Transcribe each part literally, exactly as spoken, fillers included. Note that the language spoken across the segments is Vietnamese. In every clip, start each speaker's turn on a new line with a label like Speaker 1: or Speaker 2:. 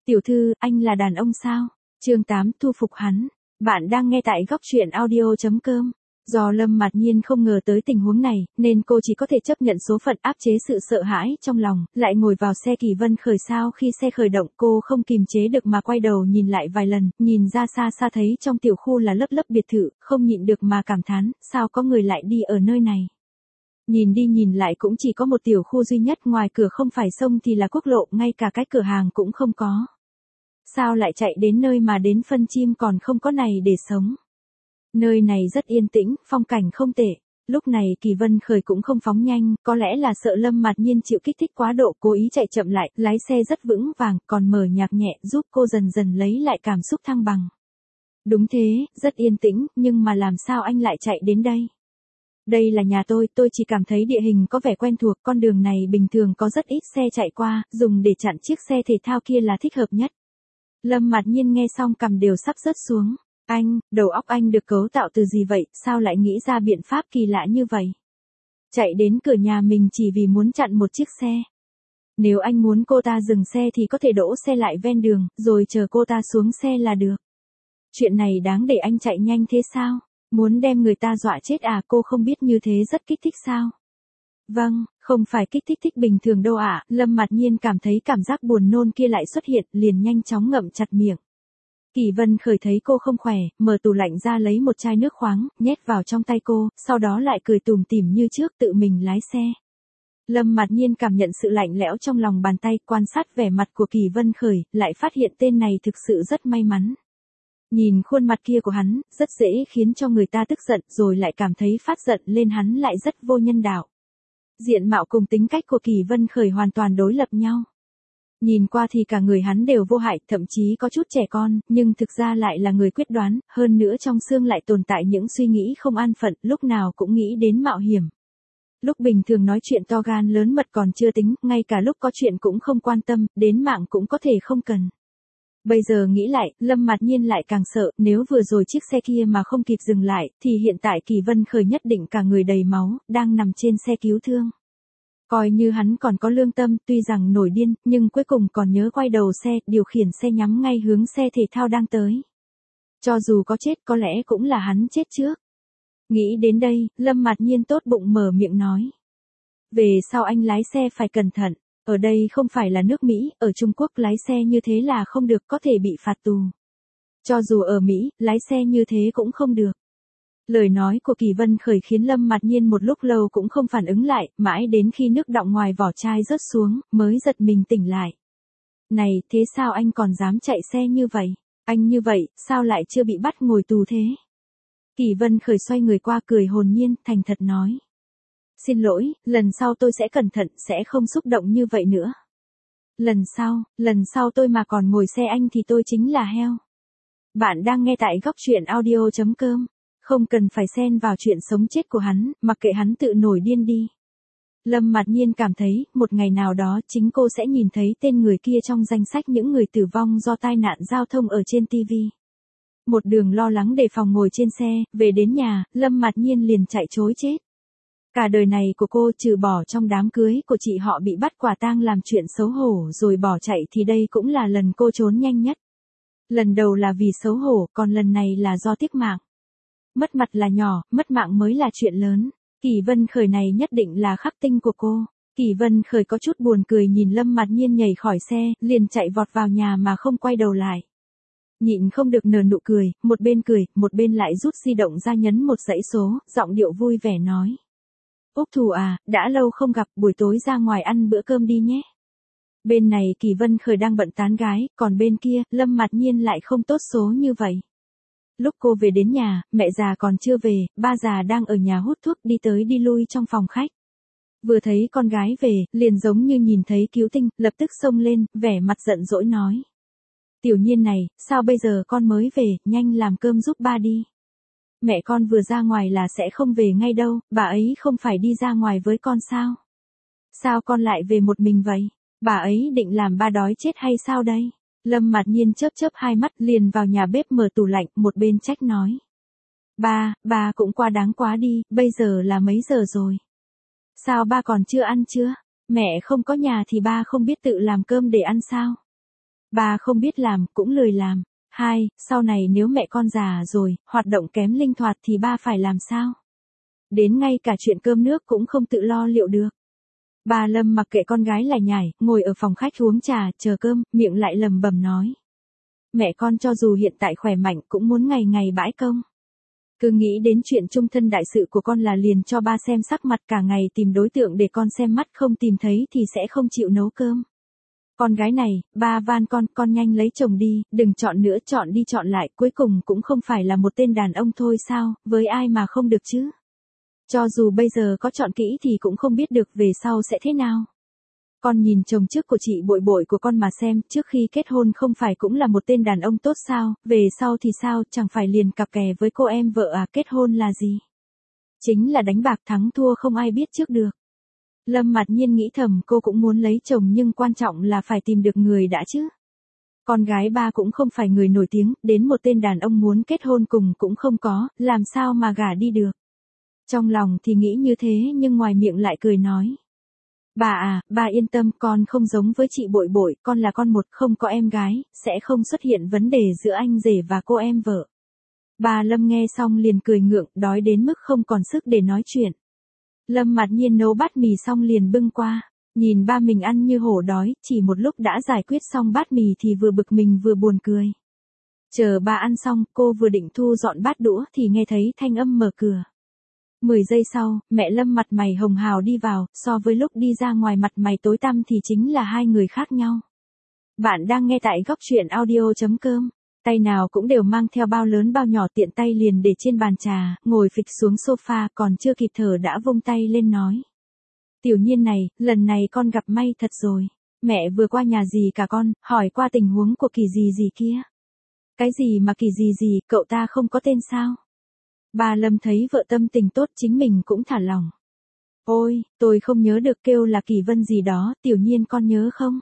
Speaker 1: Tiểu thư, anh là đàn ông sao? Chương tám thu phục hắn. Bạn đang nghe tại góc truyện audio chấm com. Do Lâm Mạt Nhiên không ngờ tới tình huống này, nên cô chỉ có thể chấp nhận số phận áp chế sự sợ hãi trong lòng, lại ngồi vào xe Kỳ Vân khởi. Sau khi xe khởi động, cô không kìm chế được mà quay đầu nhìn lại vài lần, nhìn ra xa xa thấy trong tiểu khu là lớp lớp biệt thự, không nhịn được mà cảm thán, sao có người lại đi ở nơi này. Nhìn đi nhìn lại cũng chỉ có một tiểu khu duy nhất, ngoài cửa không phải sông thì là quốc lộ, ngay cả cái cửa hàng cũng không có. Sao lại chạy đến nơi mà đến phân chim còn không có này để sống. Nơi này rất yên tĩnh, phong cảnh không tệ. Lúc này Kỳ Vân khởi cũng không phóng nhanh, có lẽ là sợ Lâm Mạt Nhiên chịu kích thích quá độ, cố ý chạy chậm lại, lái xe rất vững vàng, còn mở nhạc nhẹ giúp cô dần dần lấy lại cảm xúc thăng bằng. Đúng thế, rất yên tĩnh, nhưng mà làm sao anh lại chạy đến đây? Đây là nhà tôi, tôi chỉ cảm thấy địa hình có vẻ quen thuộc, con đường này bình thường có rất ít xe chạy qua, dùng để chặn chiếc xe thể thao kia là thích hợp nhất. Lâm Mạt Nhiên nghe xong cằm đều sắp rớt xuống. Anh, đầu óc anh được cấu tạo từ gì vậy, sao lại nghĩ ra biện pháp kỳ lạ như vậy? Chạy đến cửa nhà mình chỉ vì muốn chặn một chiếc xe. Nếu anh muốn cô ta dừng xe thì có thể đỗ xe lại ven đường, rồi chờ cô ta xuống xe là được. Chuyện này đáng để anh chạy nhanh thế sao? Muốn đem người ta dọa chết à? Cô không biết như thế rất kích thích sao? Vâng, không phải kích thích thích bình thường đâu ạ. À. Lâm Mạt Nhiên cảm thấy cảm giác buồn nôn kia lại xuất hiện, liền nhanh chóng ngậm chặt miệng. Kỳ Vân khởi thấy cô không khỏe, mở tủ lạnh ra lấy một chai nước khoáng, nhét vào trong tay cô, sau đó lại cười tủm tỉm như trước tự mình lái xe. Lâm Mạt Nhiên cảm nhận sự lạnh lẽo trong lòng bàn tay, quan sát vẻ mặt của Kỳ Vân khởi, lại phát hiện tên này thực sự rất may mắn. Nhìn khuôn mặt kia của hắn, rất dễ khiến cho người ta tức giận, rồi lại cảm thấy phát giận lên hắn lại rất vô nhân đạo. Diện mạo cùng tính cách của Kỳ Vân khởi hoàn toàn đối lập nhau. Nhìn qua thì cả người hắn đều vô hại, thậm chí có chút trẻ con, nhưng thực ra lại là người quyết đoán, hơn nữa trong xương lại tồn tại những suy nghĩ không an phận, lúc nào cũng nghĩ đến mạo hiểm. Lúc bình thường nói chuyện to gan lớn mật còn chưa tính, ngay cả lúc có chuyện cũng không quan tâm, đến mạng cũng có thể không cần. Bây giờ nghĩ lại, Lâm Mạt Nhiên lại càng sợ, nếu vừa rồi chiếc xe kia mà không kịp dừng lại, thì hiện tại Kỳ Vân khởi nhất định cả người đầy máu, đang nằm trên xe cứu thương. Coi như hắn còn có lương tâm, tuy rằng nổi điên, nhưng cuối cùng còn nhớ quay đầu xe, điều khiển xe nhắm ngay hướng xe thể thao đang tới. Cho dù có chết có lẽ cũng là hắn chết trước. Nghĩ đến đây, Lâm Mạt Nhiên tốt bụng mở miệng nói. Về sau anh lái xe phải cẩn thận, ở đây không phải là nước Mỹ, ở Trung Quốc lái xe như thế là không được, có thể bị phạt tù. Cho dù ở Mỹ, lái xe như thế cũng không được. Lời nói của Kỳ Vân khởi khiến Lâm Mạt Nhiên một lúc lâu cũng không phản ứng lại, mãi đến khi nước đọng ngoài vỏ chai rớt xuống, mới giật mình tỉnh lại. Này, thế sao anh còn dám chạy xe như vậy? Anh như vậy, sao lại chưa bị bắt ngồi tù thế? Kỳ Vân khởi xoay người qua cười hồn nhiên, thành thật nói. Xin lỗi, lần sau tôi sẽ cẩn thận, sẽ không xúc động như vậy nữa. Lần sau, lần sau tôi mà còn ngồi xe anh thì tôi chính là heo. Bạn đang nghe tại góc truyện audio chấm com. Không cần phải xen vào chuyện sống chết của hắn, mặc kệ hắn tự nổi điên đi. Lâm Mạt Nhiên cảm thấy, một ngày nào đó chính cô sẽ nhìn thấy tên người kia trong danh sách những người tử vong do tai nạn giao thông ở trên ti vi. Một đường lo lắng đề phòng ngồi trên xe, về đến nhà, Lâm Mạt Nhiên liền chạy trối chết. Cả đời này của cô trừ bỏ trong đám cưới của chị họ bị bắt quả tang làm chuyện xấu hổ rồi bỏ chạy thì đây cũng là lần cô trốn nhanh nhất. Lần đầu là vì xấu hổ, còn lần này là do tiếc mạng. Mất mặt là nhỏ, mất mạng mới là chuyện lớn. Kỳ Vân khởi này nhất định là khắc tinh của cô. Kỳ Vân khởi có chút buồn cười nhìn Lâm Mạt Nhiên nhảy khỏi xe, liền chạy vọt vào nhà mà không quay đầu lại. Nhịn không được nở nụ cười, một bên cười, một bên lại rút di động ra nhấn một dãy số, giọng điệu vui vẻ nói. Úc Thù à, đã lâu không gặp, buổi tối ra ngoài ăn bữa cơm đi nhé. Bên này Kỳ Vân khởi đang bận tán gái, còn bên kia, Lâm Mạt Nhiên lại không tốt số như vậy. Lúc cô về đến nhà, mẹ già còn chưa về, ba già đang ở nhà hút thuốc đi tới đi lui trong phòng khách. Vừa thấy con gái về, liền giống như nhìn thấy cứu tinh, lập tức xông lên, vẻ mặt giận dỗi nói. Tiểu Nhiên này, sao bây giờ con mới về, nhanh làm cơm giúp ba đi. Mẹ con vừa ra ngoài là sẽ không về ngay đâu, bà ấy không phải đi ra ngoài với con sao? Sao con lại về một mình vậy? Bà ấy định làm ba đói chết hay sao đây? Lâm Mạt Nhiên chớp chớp hai mắt liền vào nhà bếp mở tủ lạnh, một bên trách nói. Ba, ba cũng quá đáng quá đi, bây giờ là mấy giờ rồi? Sao ba còn chưa ăn chưa? Mẹ không có nhà thì ba không biết tự làm cơm để ăn sao? Ba không biết làm, cũng lười làm. Hai, sau này nếu mẹ con già rồi, hoạt động kém linh hoạt thì ba phải làm sao? Đến ngay cả chuyện cơm nước cũng không tự lo liệu được. Bà Lâm mặc kệ con gái lải nhải, ngồi ở phòng khách uống trà, chờ cơm, miệng lại lầm bầm nói. Mẹ con cho dù hiện tại khỏe mạnh cũng muốn ngày ngày bãi công. Cứ nghĩ đến chuyện chung thân đại sự của con là liền cho ba xem sắc mặt, cả ngày tìm đối tượng để con xem mắt, không tìm thấy thì sẽ không chịu nấu cơm. Con gái này, ba van con, con nhanh lấy chồng đi, đừng chọn nữa, chọn đi chọn lại, cuối cùng cũng không phải là một tên đàn ông thôi sao, với ai mà không được chứ. Cho dù bây giờ có chọn kỹ thì cũng không biết được về sau sẽ thế nào. Con nhìn chồng trước của chị bội bội của con mà xem, trước khi kết hôn không phải cũng là một tên đàn ông tốt sao, về sau thì sao, chẳng phải liền cặp kè với cô em vợ à, kết hôn là gì? Chính là đánh bạc, thắng thua không ai biết trước được. Lâm Mạt Nhiên nghĩ thầm cô cũng muốn lấy chồng nhưng quan trọng là phải tìm được người đã chứ. Con gái ba cũng không phải người nổi tiếng, đến một tên đàn ông muốn kết hôn cùng cũng không có, làm sao mà gả đi được. Trong lòng thì nghĩ như thế nhưng ngoài miệng lại cười nói. Bà à, bà yên tâm, con không giống với chị bội bội, con là con một, không có em gái, sẽ không xuất hiện vấn đề giữa anh rể và cô em vợ. Bà Lâm nghe xong liền cười ngượng, đói đến mức không còn sức để nói chuyện. Lâm Mạt Nhiên nấu bát mì xong liền bưng qua, nhìn ba mình ăn như hổ đói, chỉ một lúc đã giải quyết xong bát mì thì vừa bực mình vừa buồn cười. Chờ bà ăn xong, cô vừa định thu dọn bát đũa thì nghe thấy thanh âm mở cửa. Mười giây sau, mẹ Lâm mặt mày hồng hào đi vào, so với lúc đi ra ngoài mặt mày tối tăm thì chính là hai người khác nhau. Bạn đang nghe tại góc truyện audio chấm com. Tay nào cũng đều mang theo bao lớn bao nhỏ, tiện tay liền để trên bàn trà, ngồi phịch xuống sofa, còn chưa kịp thở đã vung tay lên nói. Tiểu Nhiên này, lần này con gặp may thật rồi. Mẹ vừa qua nhà dì cả con, hỏi qua tình huống của Kỳ dì dì kia. Cái gì mà Kỳ dì dì, cậu ta không có tên sao? Bà Lâm thấy vợ tâm tình tốt chính mình cũng thả lòng. Ôi, tôi không nhớ được, kêu là Kỳ Vân gì đó, Tiểu Nhiên con nhớ không?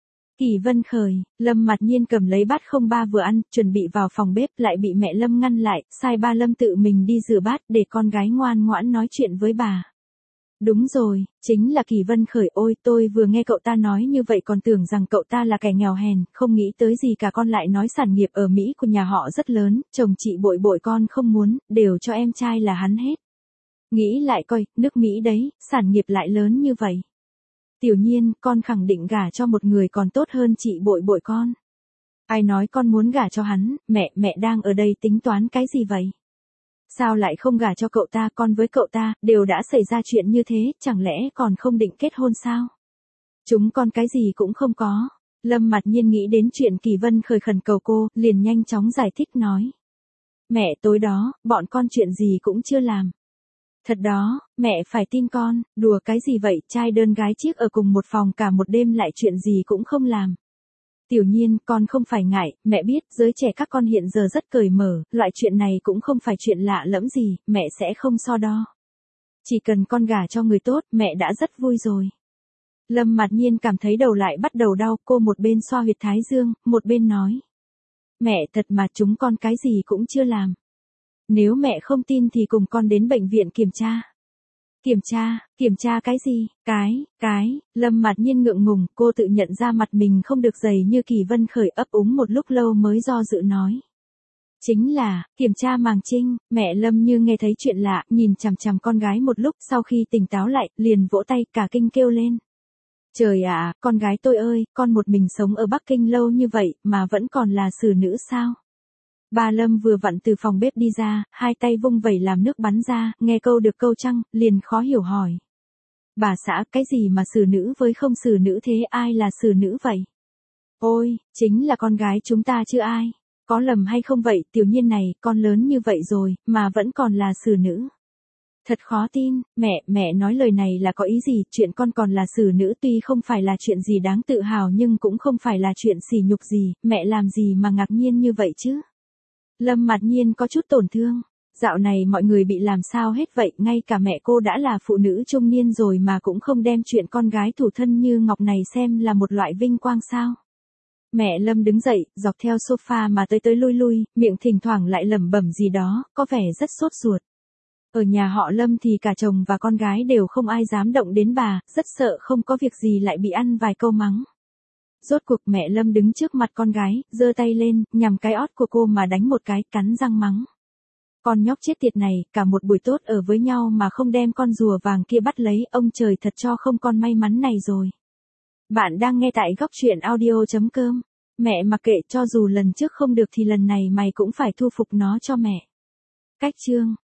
Speaker 1: Kỳ Vân khởi, Lâm Mạt Nhiên cầm lấy bát không ba vừa ăn, chuẩn bị vào phòng bếp lại bị mẹ Lâm ngăn lại, sai ba Lâm tự mình đi rửa bát để con gái ngoan ngoãn nói chuyện với bà. Đúng rồi, chính là Kỳ Vân khởi, ôi tôi vừa nghe cậu ta nói như vậy còn tưởng rằng cậu ta là kẻ nghèo hèn, không nghĩ tới gì cả, con lại nói sản nghiệp ở Mỹ của nhà họ rất lớn, chồng chị bội bội con không muốn, đều cho em trai là hắn hết. Nghĩ lại coi, nước Mỹ đấy, sản nghiệp lại lớn như vậy. Tiểu Nhiên, con khẳng định gả cho một người còn tốt hơn chị bội bội con. Ai nói con muốn gả cho hắn, mẹ, mẹ đang ở đây tính toán cái gì vậy? Sao lại không gả cho cậu ta, con với cậu ta, đều đã xảy ra chuyện như thế, chẳng lẽ còn không định kết hôn sao? Chúng con cái gì cũng không có. Lâm Mạt Nhiên nghĩ đến chuyện Kỳ Vân khởi khẩn cầu cô, liền nhanh chóng giải thích nói. Mẹ, tối đó, bọn con chuyện gì cũng chưa làm. Thật đó, mẹ phải tin con, đùa cái gì vậy, trai đơn gái chiếc ở cùng một phòng cả một đêm lại chuyện gì cũng không làm. Tiểu Nhiên, con không phải ngại, mẹ biết, giới trẻ các con hiện giờ rất cởi mở, loại chuyện này cũng không phải chuyện lạ lẫm gì, mẹ sẽ không so đo. Chỉ cần con gả cho người tốt, mẹ đã rất vui rồi. Lâm Mạt Nhiên cảm thấy đầu lại bắt đầu đau, cô một bên xoa huyệt thái dương, một bên nói. Mẹ, thật mà chúng con cái gì cũng chưa làm. Nếu mẹ không tin thì cùng con đến bệnh viện kiểm tra. Kiểm tra, kiểm tra cái gì? Cái, cái, Lâm Mạt Nhiên ngượng ngùng, cô tự nhận ra mặt mình không được dày như Kỳ Vân khởi, ấp úng một lúc lâu mới do dự nói. Chính là, kiểm tra màng trinh, mẹ Lâm như nghe thấy chuyện lạ, nhìn chằm chằm con gái một lúc, sau khi tỉnh táo lại, liền vỗ tay cả kinh kêu lên. Trời ạ, con gái tôi ơi, con một mình sống ở Bắc Kinh lâu như vậy, mà vẫn còn là xử nữ sao? Bà Lâm vừa vặn từ phòng bếp đi ra, hai tay vung vẩy làm nước bắn ra, nghe câu được câu trăng, liền khó hiểu hỏi. Bà xã, cái gì mà xử nữ với không xử nữ thế, ai là xử nữ vậy? Ôi, chính là con gái chúng ta chứ ai? Có lầm hay không vậy, Tiểu Nhiên này, con lớn như vậy rồi, mà vẫn còn là xử nữ. Thật khó tin, mẹ, mẹ nói lời này là có ý gì, chuyện con còn là xử nữ tuy không phải là chuyện gì đáng tự hào nhưng cũng không phải là chuyện sỉ nhục gì, mẹ làm gì mà ngạc nhiên như vậy chứ? Lâm Mạt Nhiên có chút tổn thương, dạo này mọi người bị làm sao hết vậy, ngay cả mẹ cô đã là phụ nữ trung niên rồi mà cũng không đem chuyện con gái thủ thân như Ngọc này xem là một loại vinh quang sao? Mẹ Lâm đứng dậy, dọc theo sofa mà tới tới lui lui, miệng thỉnh thoảng lại lẩm bẩm gì đó, có vẻ rất sốt ruột. Ở nhà họ Lâm thì cả chồng và con gái đều không ai dám động đến bà, rất sợ không có việc gì lại bị ăn vài câu mắng. Rốt cuộc mẹ Lâm đứng trước mặt con gái, giơ tay lên, nhằm cái ót của cô mà đánh một cái, cắn răng mắng. Con nhóc chết tiệt này, cả một buổi tốt ở với nhau mà không đem con rùa vàng kia bắt lấy, ông trời thật cho không con may mắn này rồi. Bạn đang nghe tại góc truyện audio.com. Mẹ mặc kệ, cho dù lần trước không được thì lần này mày cũng phải thu phục nó cho mẹ. Cách chương.